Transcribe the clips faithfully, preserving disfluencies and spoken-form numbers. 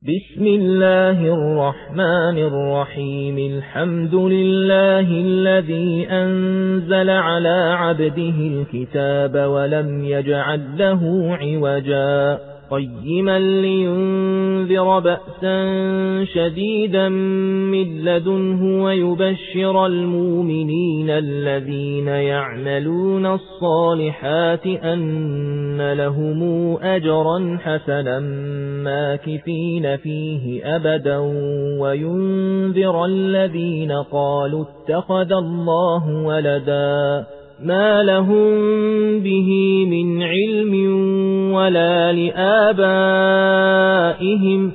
بسم الله الرحمن الرحيم الحمد لله الذي أنزل على عبده الكتاب ولم يجعل له عوجا قيما لينذر بأسا شديدا من لدنه ويبشر المؤمنين الذين يعملون الصالحات أن لهم أجرا حسنا ماكثين فيه أبدا وينذر الذين قالوا اتخذ الله ولدا ما لهم به من علم ولا لآبائهم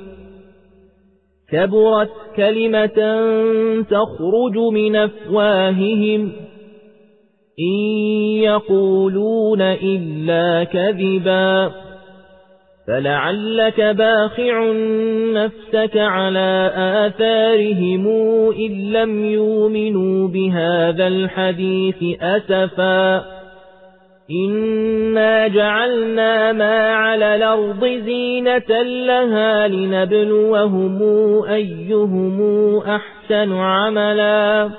كبرت كلمة تخرج من أفواههم إن يقولون إلا كذبا فلعلك باخع نفسك على آثارهم إن لم يؤمنوا بهذا الحديث أسفا إنا جعلنا ما على الأرض زينة لها لنبلوهم أيهم أحسن عملا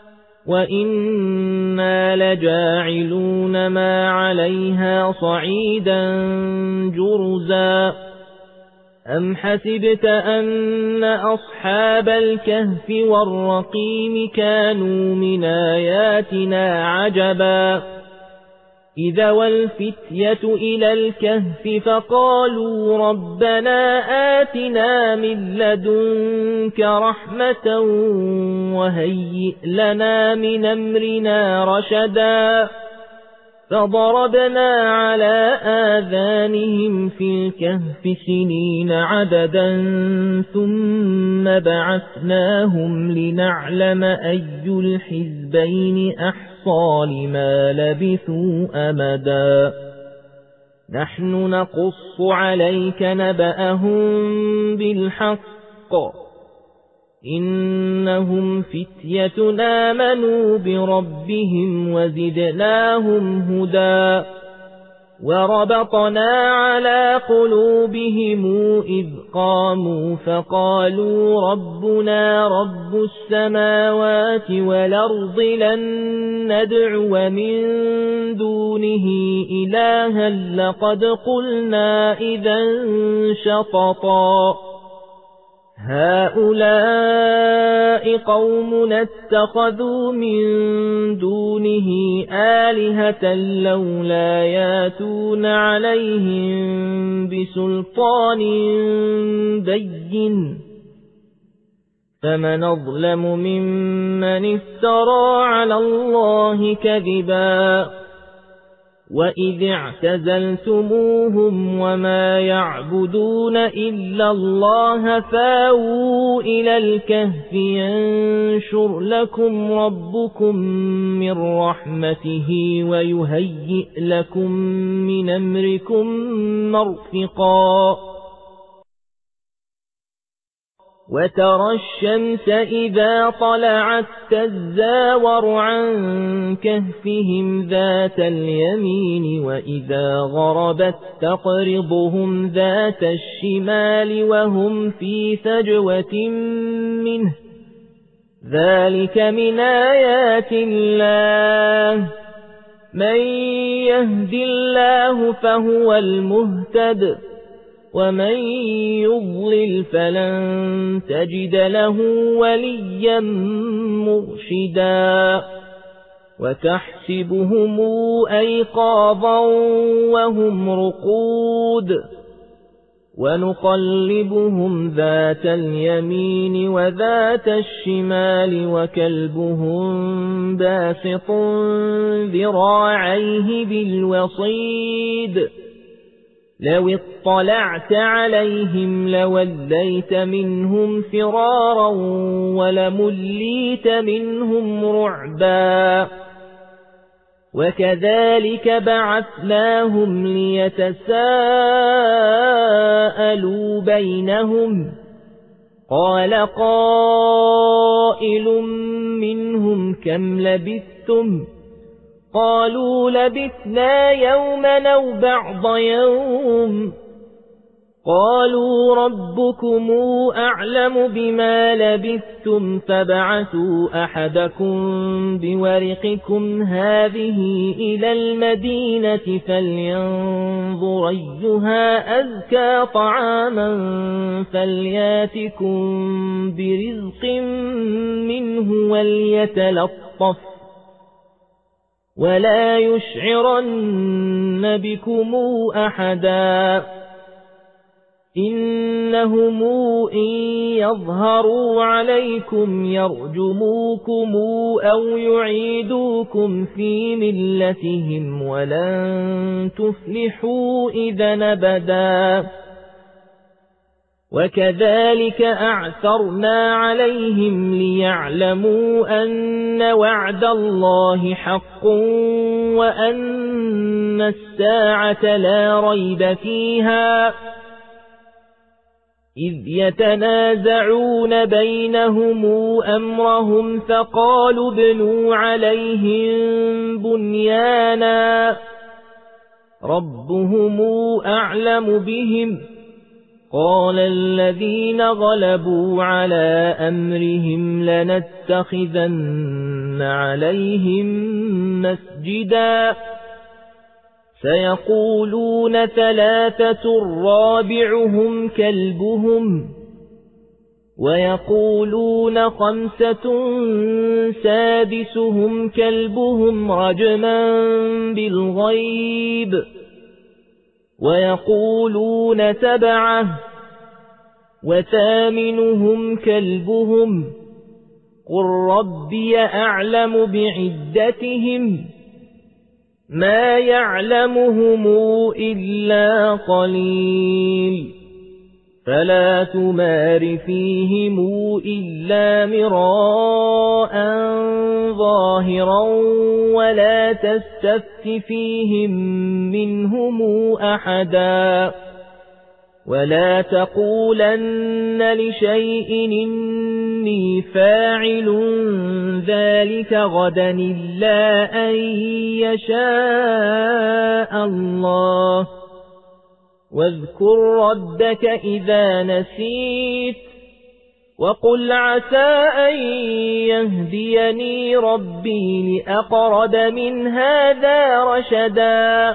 وإنا لجاعلون ما عليها صعيدا جرزا أم حسبت أن أصحاب الكهف والرقيم كانوا من آياتنا عجبا إذا والفتية إلى الكهف فقالوا ربنا آتنا من لدنك رحمة وهيئ لنا من أمرنا رشدا فضربنا على آذانهم في الكهف سنين عددا ثم بعثناهم لنعلم أي الحزبين أحسن لما لبثوا أمدا نحن نقص عليك نبأهم بالحق إنهم فتية آمنوا بربهم وزدناهم هدى وربطنا على قلوبهم إذ قاموا فقالوا ربنا رب السماوات والأرض لن ندعو من دونه إلها لقد قلنا إذا شططا هؤلاء قومنا اتخذوا من دونه آلهة لولا ياتون عليهم بسلطان بين فمن أظلم ممن افترى على الله كذبا وإذ اعتزلتموهم وما يعبدون إلا الله فاووا إلى الكهف ينشر لكم ربكم من رحمته ويهيئ لكم من أمركم مرفقا وترى الشمس إذا طلعت تزاور عن كهفهم ذات اليمين وإذا غربت تقرضهم ذات الشمال وهم في فجوة منه ذلك من آيات الله من يهد الله فهو المهتد ومن يضلل فلن تجد له وليا مرشدا وتحسبهم أيقاظا وهم رقود ونقلبهم ذات اليمين وذات الشمال وكلبهم باسط ذراعيه بالوصيد لو اطلعت عليهم لوليت منهم فرارا ولمليت منهم رعبا وكذلك بعثناهم ليتساءلوا بينهم قال قائل منهم كم لبثتم قالوا لبثنا يوما أو بعض يوم قالوا ربكم أعلم بما لبثتم فابعثوا أحدكم بورقكم هذه إلى المدينة فلينظر أيها أزكى طعاما فلياتكم برزق منه وليتلطف ولا يشعرن بكم أحدا إنهم إن يظهروا عليكم يرجموكم أو يعيدوكم في ملتهم ولن تفلحوا إذا أبدا وكذلك أعثرنا عليهم ليعلموا أن وعد الله حق وأن الساعة لا ريب فيها إذ يتنازعون بينهم أمرهم فقالوا ابنوا عليهم بنيانا ربهم أعلم بهم قال الذين غلبوا على أمرهم لنتخذن عليهم مسجدا سيقولون ثلاثة رابعهم كلبهم ويقولون خمسة سادسهم كلبهم رجما بالغيب ويقولون سبعة وثامنهم كلبهم قل ربي أعلم بعدتهم ما يعلمهم إلا قليل فلا تمار فيهم إلا مراء ظاهرا ولا تستفت فيهم منهم أحدا ولا تقولن لشيء إني فاعل ذلك غدا إلا أن يشاء الله واذكر ربك إذا نسيت وقل عسى أن يهديني ربي لأقرب من هذا رشدا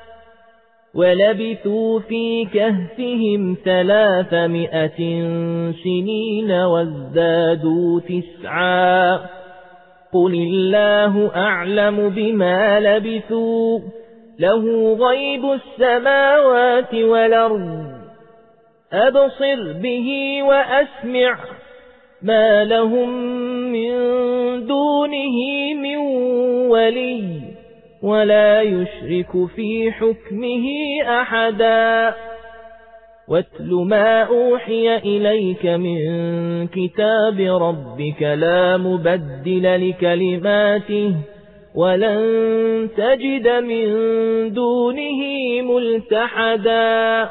ولبثوا في كهفهم ثلاثمائة سنين وازدادوا تسعا قل الله أعلم بما لبثوا له غيب السماوات والأرض أبصر به وأسمع ما لهم من دونه من ولي ولا يشرك في حكمه أحدا واتل ما أوحي إليك من كتاب ربك لا مبدل لكلماته ولن تجد من دونه ملتحدا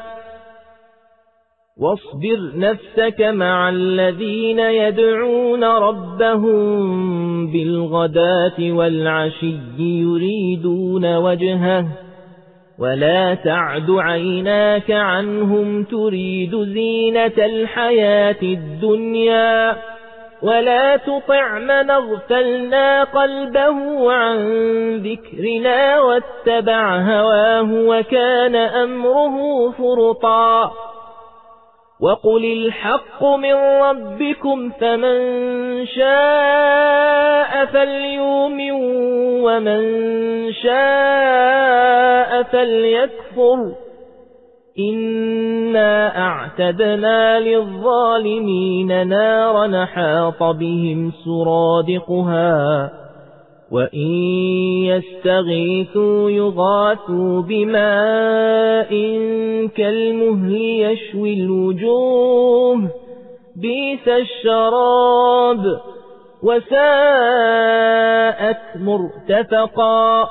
واصبر نفسك مع الذين يدعون ربهم بالغداة والعشي يريدون وجهه ولا تعد عيناك عنهم تريد زينة الحياة الدنيا ولا تطع من اغفلنا قلبه عن ذكرنا واتبع هواه وكان أمره فرطا وقل الحق من ربكم فمن شاء فليؤمن ومن شاء فليكفر إنا أعتدنا للظالمين نارا حاط بهم سرادقها وإن يستغيثوا يغاثوا بماء كالمهل يشوي الوجوه بئس الشراب وساءت مرتفقا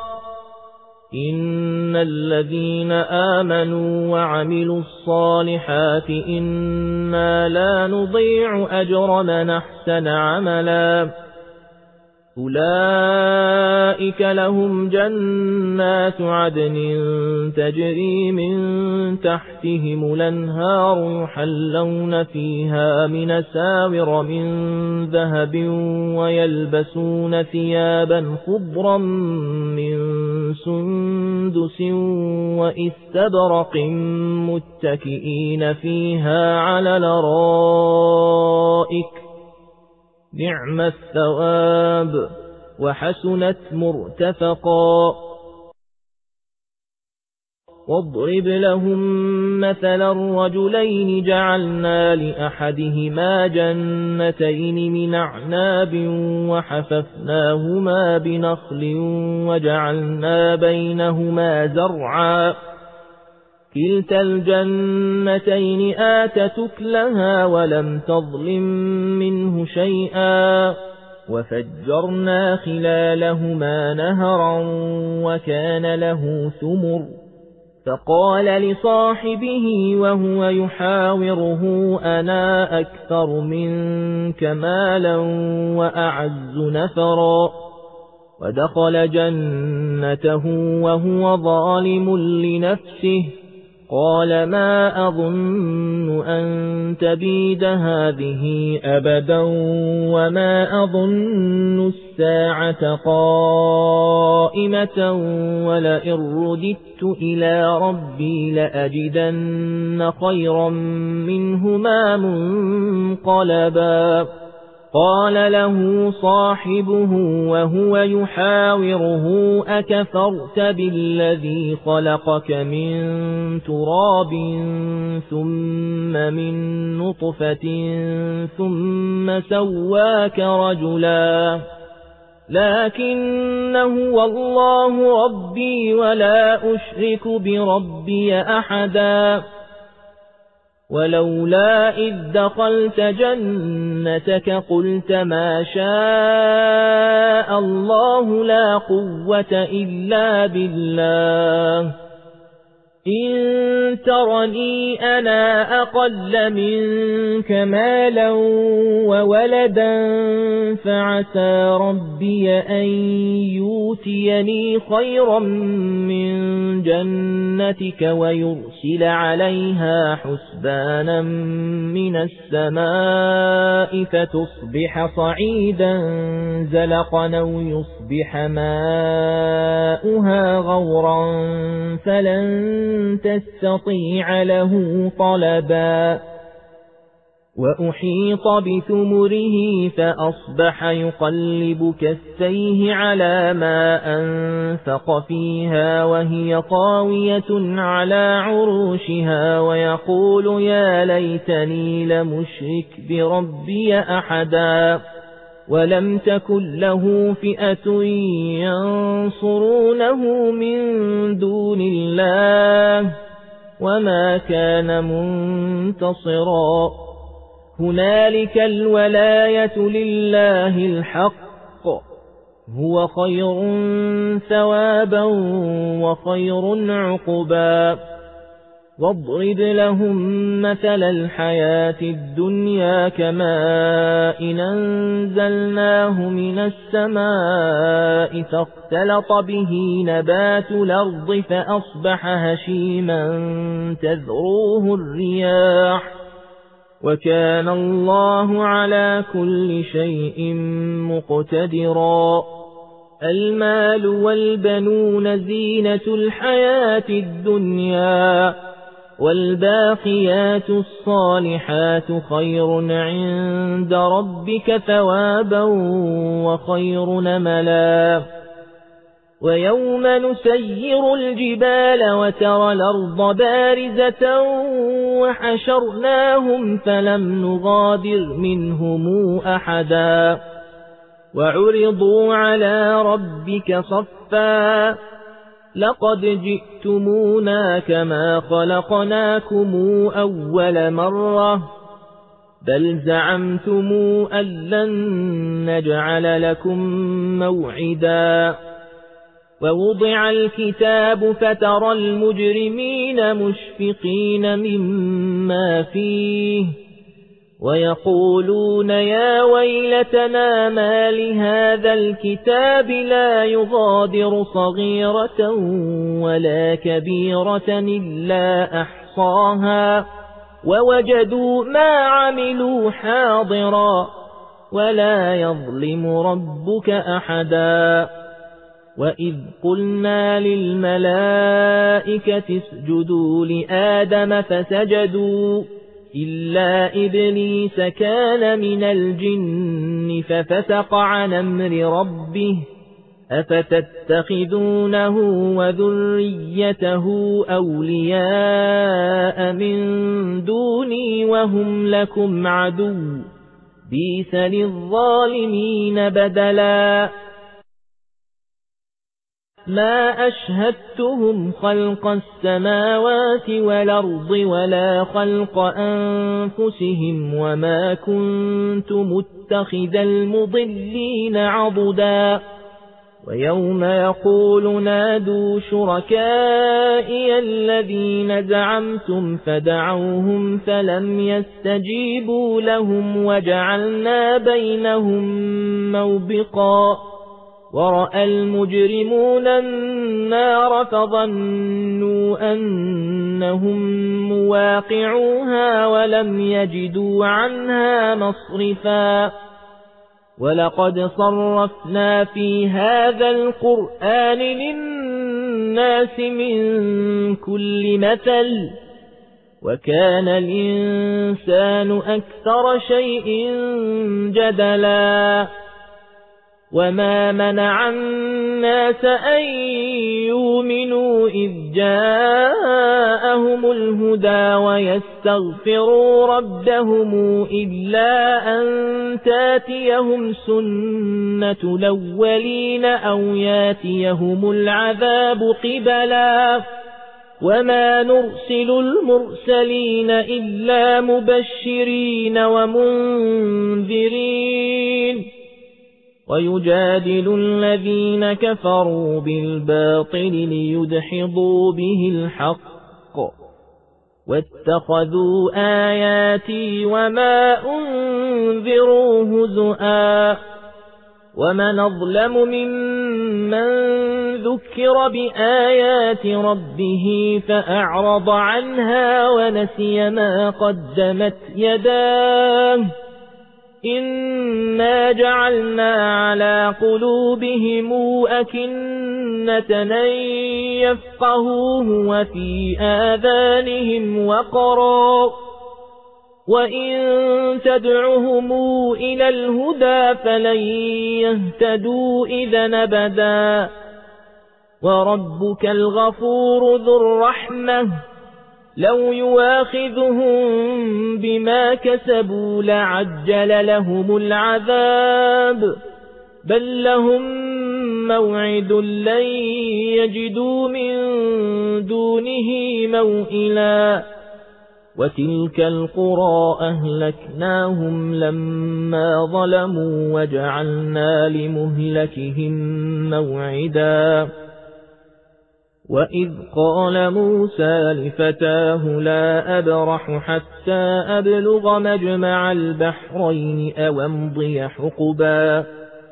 إن الذين آمنوا وعملوا الصالحات إنا لا نضيع أجر من أحسن عملا أولئك لهم جنات عدن تجري من تحتهم الأنهار يحلون فيها من أساور من ذهب ويلبسون ثيابا خضرا من سندس وإستبرق متكئين فيها على الأرائك نعم الثواب وحسنت مرتفقا واضرب لهم مثلا الرجلين جعلنا لأحدهما جنتين من أعناب وحففناهما بنخل وجعلنا بينهما زرعا كلتا الجنتين آتت أكلها ولم تظلم منه شيئا وفجرنا خلالهما نهرا وكان له ثمر فقال لصاحبه وهو يحاوره أنا أكثر منك مالا وأعز نفرا ودخل جنته وهو ظالم لنفسه قال ما أظن أن تبيد هذه أبدا وما أظن الساعة قائمة ولئن رددت إلى ربي لأجدن خيرا منهما منقلبا قال له صاحبه وهو يحاوره أكفرت بالذي خلقك من تراب ثم من نطفة ثم سواك رجلا لكن هو الله ربي ولا أشرك بربي أحدا ولولا إذ دخلت جنتك قلت ما شاء الله لا قوة إلا بالله إن ترني أنا أقل منك مالا وولدا فعسى ربي أن يؤتيني خيرا من جنتك ويرسل عليها حسبانا من السماء فتصبح صعيدا زلقا أو يصبح ماؤها غورا فلن تستطيع له طلبا وأحيط بثمره فأصبح يقلب كفيه على ما أنفق فيها وهي خاوية على عروشها ويقول يا ليتني لمشرك بربي أحدا ولم تكن له فئة ينصرونه من دون الله وما كان منتصرا هنالك الولاية لله الحق هو خير ثوابا وخير عقبا واضرب لهم مثل الحياة الدنيا كماء أنزلناه من السماء فاختلط به نبات الأرض فأصبح هشيما تذروه الرياح وكان الله على كل شيء مقتدرا المال والبنون زينة الحياة الدنيا والباقيات الصالحات خير عند ربك ثوابا وخير نملا ويوم نسير الجبال وترى الأرض بارزة وحشرناهم فلم نغادر منهم أحدا وعرضوا على ربك صفا لقد جئتمونا كما خلقناكم أول مرة بل زعمتم أن لن نجعل لكم موعدا ووضع الكتاب فترى المجرمين مشفقين مما فيه ويقولون يا ويلتنا ما لهذا الكتاب لا يغادر صغيرة ولا كبيرة إلا أحصاها ووجدوا ما عملوا حاضرا ولا يظلم ربك أحدا وإذ قلنا للملائكة اسجدوا لآدم فسجدوا إلا إبليس كان من الجن ففسق عن أمر ربه أفتتخذونه وذريته أولياء من دوني وهم لكم عدو بئس للظالمين بدلا ما أشهدتهم خلق السماوات والأرض ولا خلق أنفسهم وما كنت متخذ المضلين عضدا ويوم يقول نادوا شركائي الذين زعمتم فدعوهم فلم يستجيبوا لهم وجعلنا بينهم موبقا ورأى المجرمون النار فظنوا أنهم مواقعوها ولم يجدوا عنها مصرفا ولقد صرفنا في هذا القرآن للناس من كل مثل وكان الإنسان أكثر شيء جدلا وما منع الناس أن يؤمنوا إذ جاءهم الهدى ويستغفروا ربهم إلا أن تاتيهم سنة الأولين أو ياتيهم العذاب قبلا وما نرسل المرسلين إلا مبشرين ومنذرين ويجادل الذين كفروا بالباطل ليدحضوا به الحق واتخذوا آياتي وما أنذروا هزؤا ومن أظلم ممن ذكر بآيات ربه فأعرض عنها ونسي ما قدمت يداه إنا جعلنا على قلوبهم أكنة أن يفقهوه وفي آذانهم وقرا وإن تدعهم إلى الهدى فلن يهتدوا إذا أبدا وربك الغفور ذو الرحمة لو يواخذهم بما كسبوا لعجل لهم العذاب بل لهم موعد لن يجدوا من دونه موئلا وتلك القرى أهلكناهم لما ظلموا وجعلنا لمهلكهم موعدا وإذ قال موسى لفتاه لا أبرح حتى أبلغ مجمع البحرين أو أمضي حقبا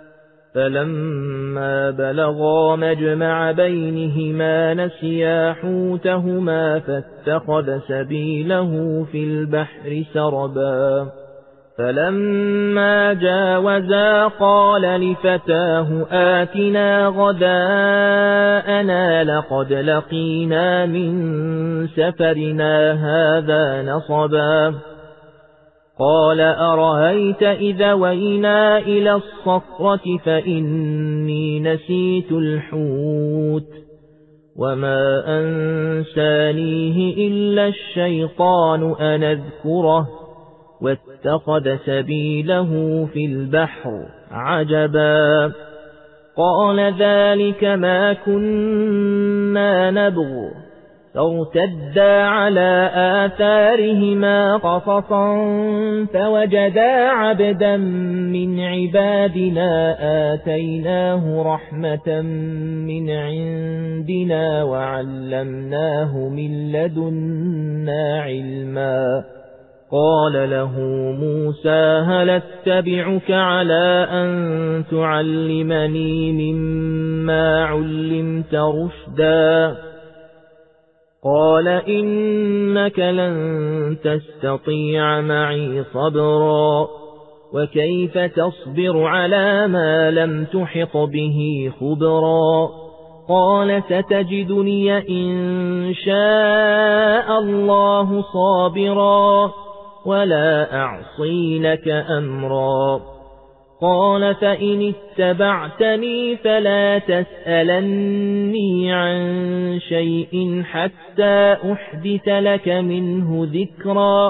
فلما بلغا مجمع بينهما نسيا حوتهما فاتخذ سبيله في البحر سربا فلما جاوزا قال لفتاه آتنا غداءنا لقد لقينا من سفرنا هذا نصبا قال أرهيت إذا وينا إلى الصخرة فإني نسيت الحوت وما أنسانيه إلا الشيطان أن أذكره واتخذ سبيله في البحر عجبا قال ذلك ما كنا نبغ فارتدا على آثارهما قصصا فوجدا عبدا من عبادنا آتيناه رحمة من عندنا وعلمناه من لدنا علما قال له موسى هل اتبعك على أن تعلمني مما علمت رشدا قال إنك لن تستطيع معي صبرا وكيف تصبر على ما لم تحط به خبرا قال ستجدني إن شاء الله صابرا ولا أعصي لك أمرا قال فإن اتبعتني فلا تسألني عن شيء حتى أحدث لك منه ذكرا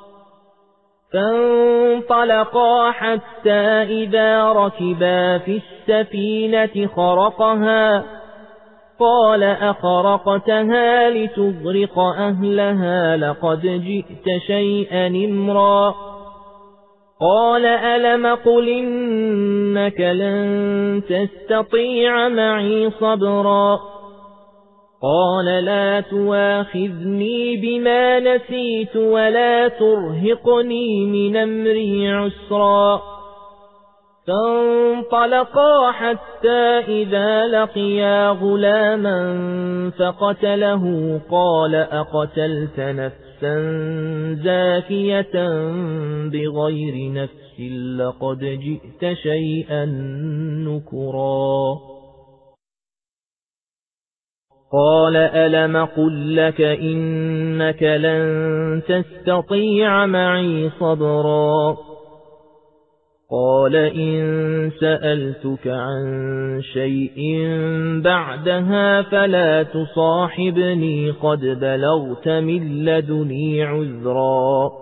فانطلقا حتى إذا ركبا في السفينة خرقها قال أخرقتها لتغرق أهلها لقد جئت شيئا إمرا قال ألم قل إنك لن تستطيع معي صبرا قال لا تواخذني بما نسيت ولا ترهقني من أمري عسرا فانطلقا حتى إذا لقيا غلاما فقتله قال أقتلت نفسا زاكية بغير نفس لقد جئت شيئا نكرا قال ألم قل لك إنك لن تستطيع معي صبرا قال إن سألتك عن شيء بعدها فلا تصاحبني قد بلغت من لدني عذرا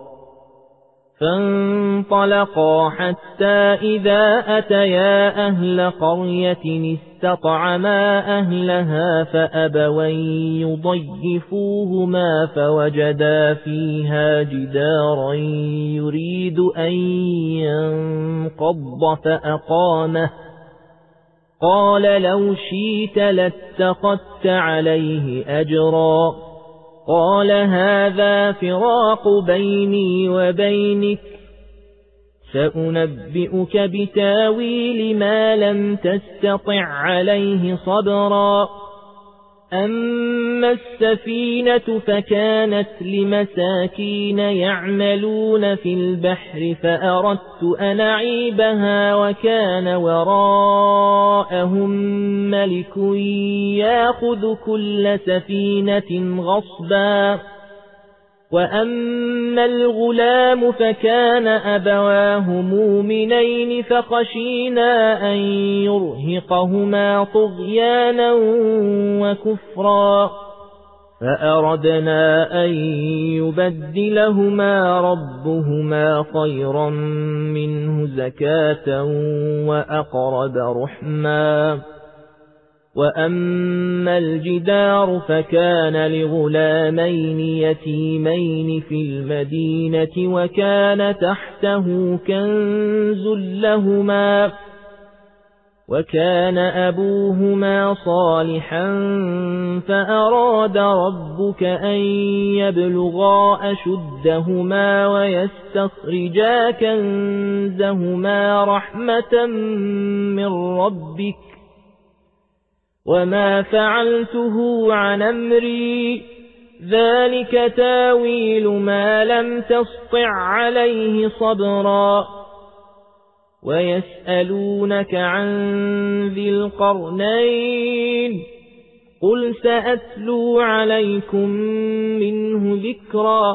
فانطلقا حتى إذا أتيا أهل قرية استطعما أهلها فأبوا يضيفوهما فوجدا فيها جدارا يريد أن ينقض فأقامه قال لو شئت لاتخذت عليه أجرا قال هذا فراق بيني وبينك سأنبئك بتاويل ما لم تستطع عليه صبرا أما السفينة فكانت لمساكين يعملون في البحر فأردت أن أعيبها وكان وراءهم ملك يأخذ كل سفينة غصبا وأما الغلام فكان أبواه مؤمنين فخشينا أن يرهقهما طغيانا وكفرا فأردنا أن يبدلهما ربهما خيرا منه زكاة وأقرب رحما وأما الجدار فكان لغلامين يتيمين في المدينة وكان تحته كنز لهما وكان أبوهما صالحا فأراد ربك أن يبلغا أشدهما ويستخرجا كنزهما رحمة من ربك وما فعلته عن أمري ذلك تاويل ما لم تسطع عليه صبرا ويسألونك عن ذي القرنين قل سأتلو عليكم منه ذكرا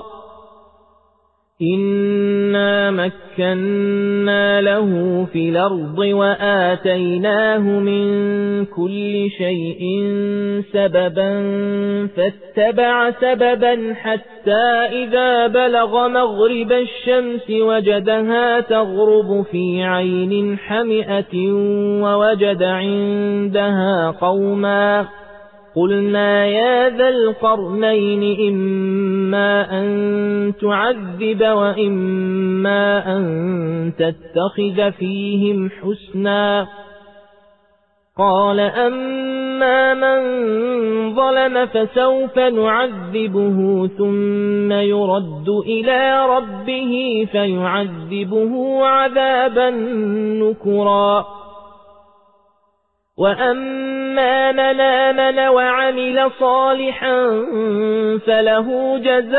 إنا مكنا له في الأرض وآتيناه من كل شيء سببا فاتبع سببا حتى إذا بلغ مغرب الشمس وجدها تغرب في عين حمئة ووجد عندها قوما قلنا يا ذا القرنين إما أن تعذب وإما أن تتخذ فيهم حسنا قال أما وأما من ظلم فسوف نعذبه ثم يرد إلى ربه فيعذبه عذابا نكرا وأما من آمن وعمل صالحا فله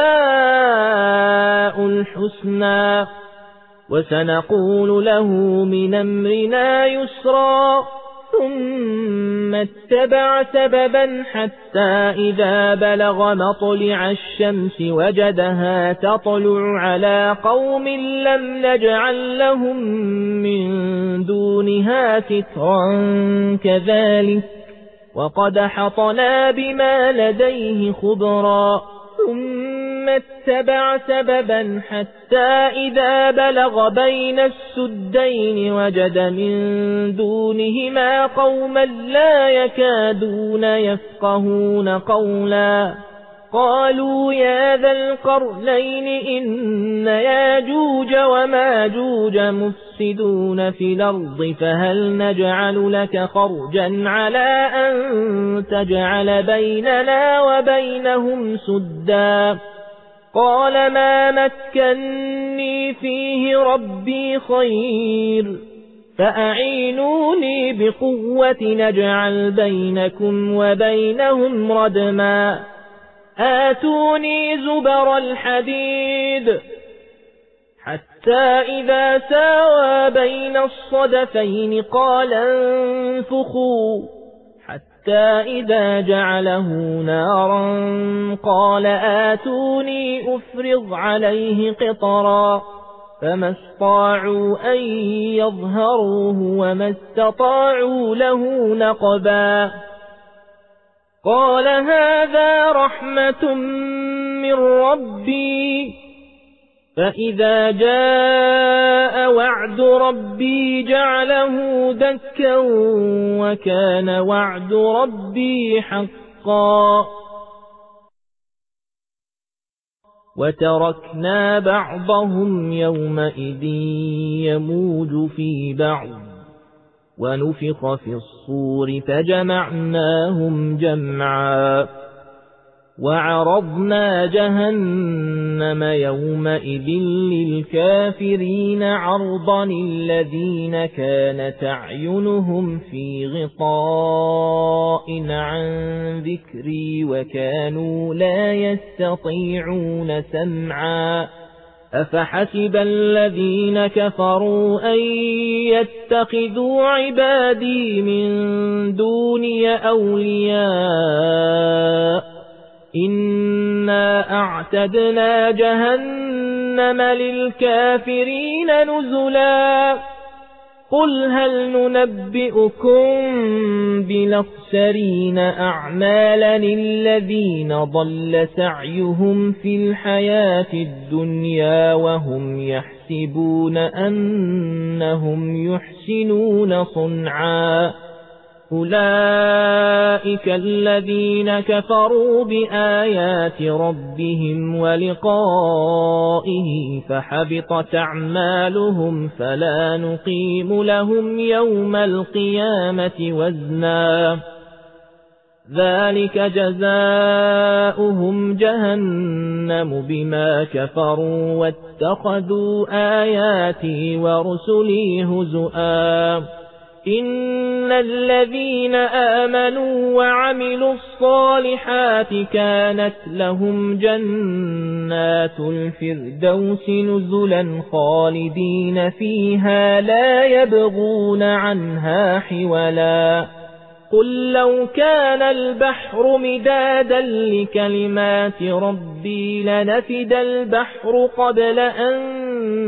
جزاء الحسنى وسنقول له من أمرنا يسرا ثم اتبع سببا حتى إذا بلغ مطلع الشمس وجدها تطلع على قوم لم نجعل لهم من دونها سترا كذلك وقد حطنا بما لديه خبرا ثم اتبع سببا حتى إذا بلغ بين السدين وجد من دونهما قوما لا يكادون يفقهون قولا قالوا يا ذا القرنين إن ياجوج وماجوج مفسدون في الأرض فهل نجعل لك خرجا على أن تجعل بيننا وبينهم سدا قال ما مكنني فيه ربي خير فأعينوني بقوة نجعل بينكم وبينهم ردما آتوني زبر الحديد حتى إذا ساوى بين الصدفين قال انفخوا حتى إذا جعله نارا قال آتوني أفرغ عليه قطرا فما استطاعوا أن يظهروه وما استطاعوا له نقبا قال هذا رحمة من ربي فإذا جاء وعد ربي جعله دكا وكان وعد ربي حقا وتركنا بعضهم يومئذ يموج في بعض ونفخ في الصور فجمعناهم جمعا وعرضنا جهنم يومئذ للكافرين عرضا الذين كانت أعينهم في غطاء عن ذكري وكانوا لا يستطيعون سمعا أفحسب الذين كفروا أن يتخذوا عبادي من دوني أولياء إنا أعتدنا جهنم للكافرين نزلا قل هل ننبئكم بالأخسرين أعمالا الذين ضل سعيهم في الحياة الدنيا وهم يحسبون أنهم يحسنون صنعا أولئك الذين كفروا بآيات ربهم ولقائه فحبطت أعمالهم فلا نقيم لهم يوم القيامة وزنا ذلك جزاؤهم جهنم بما كفروا واتخذوا آياتي ورسلي هزؤا إن الذين آمنوا وعملوا الصالحات كانت لهم جنات الفردوس نزلا خالدين فيها لا يبغون عنها حولا قل لو كان البحر مدادا لكلمات ربي لنفد البحر قبل أن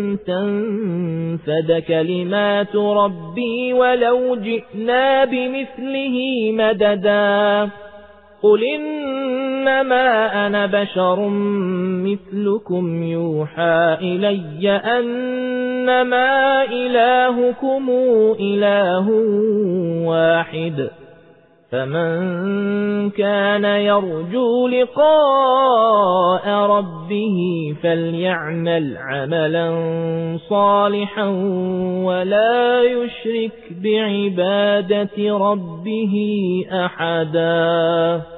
تنفد كلمات ربي ولو جئنا بمثله مددا قل إنما أنا بشر مثلكم يوحى إلي أنما إلهكم إله واحد فمن كان يرجو لقاء ربه فليعمل عملا صالحا ولا يشرك بعبادة ربه أحدا.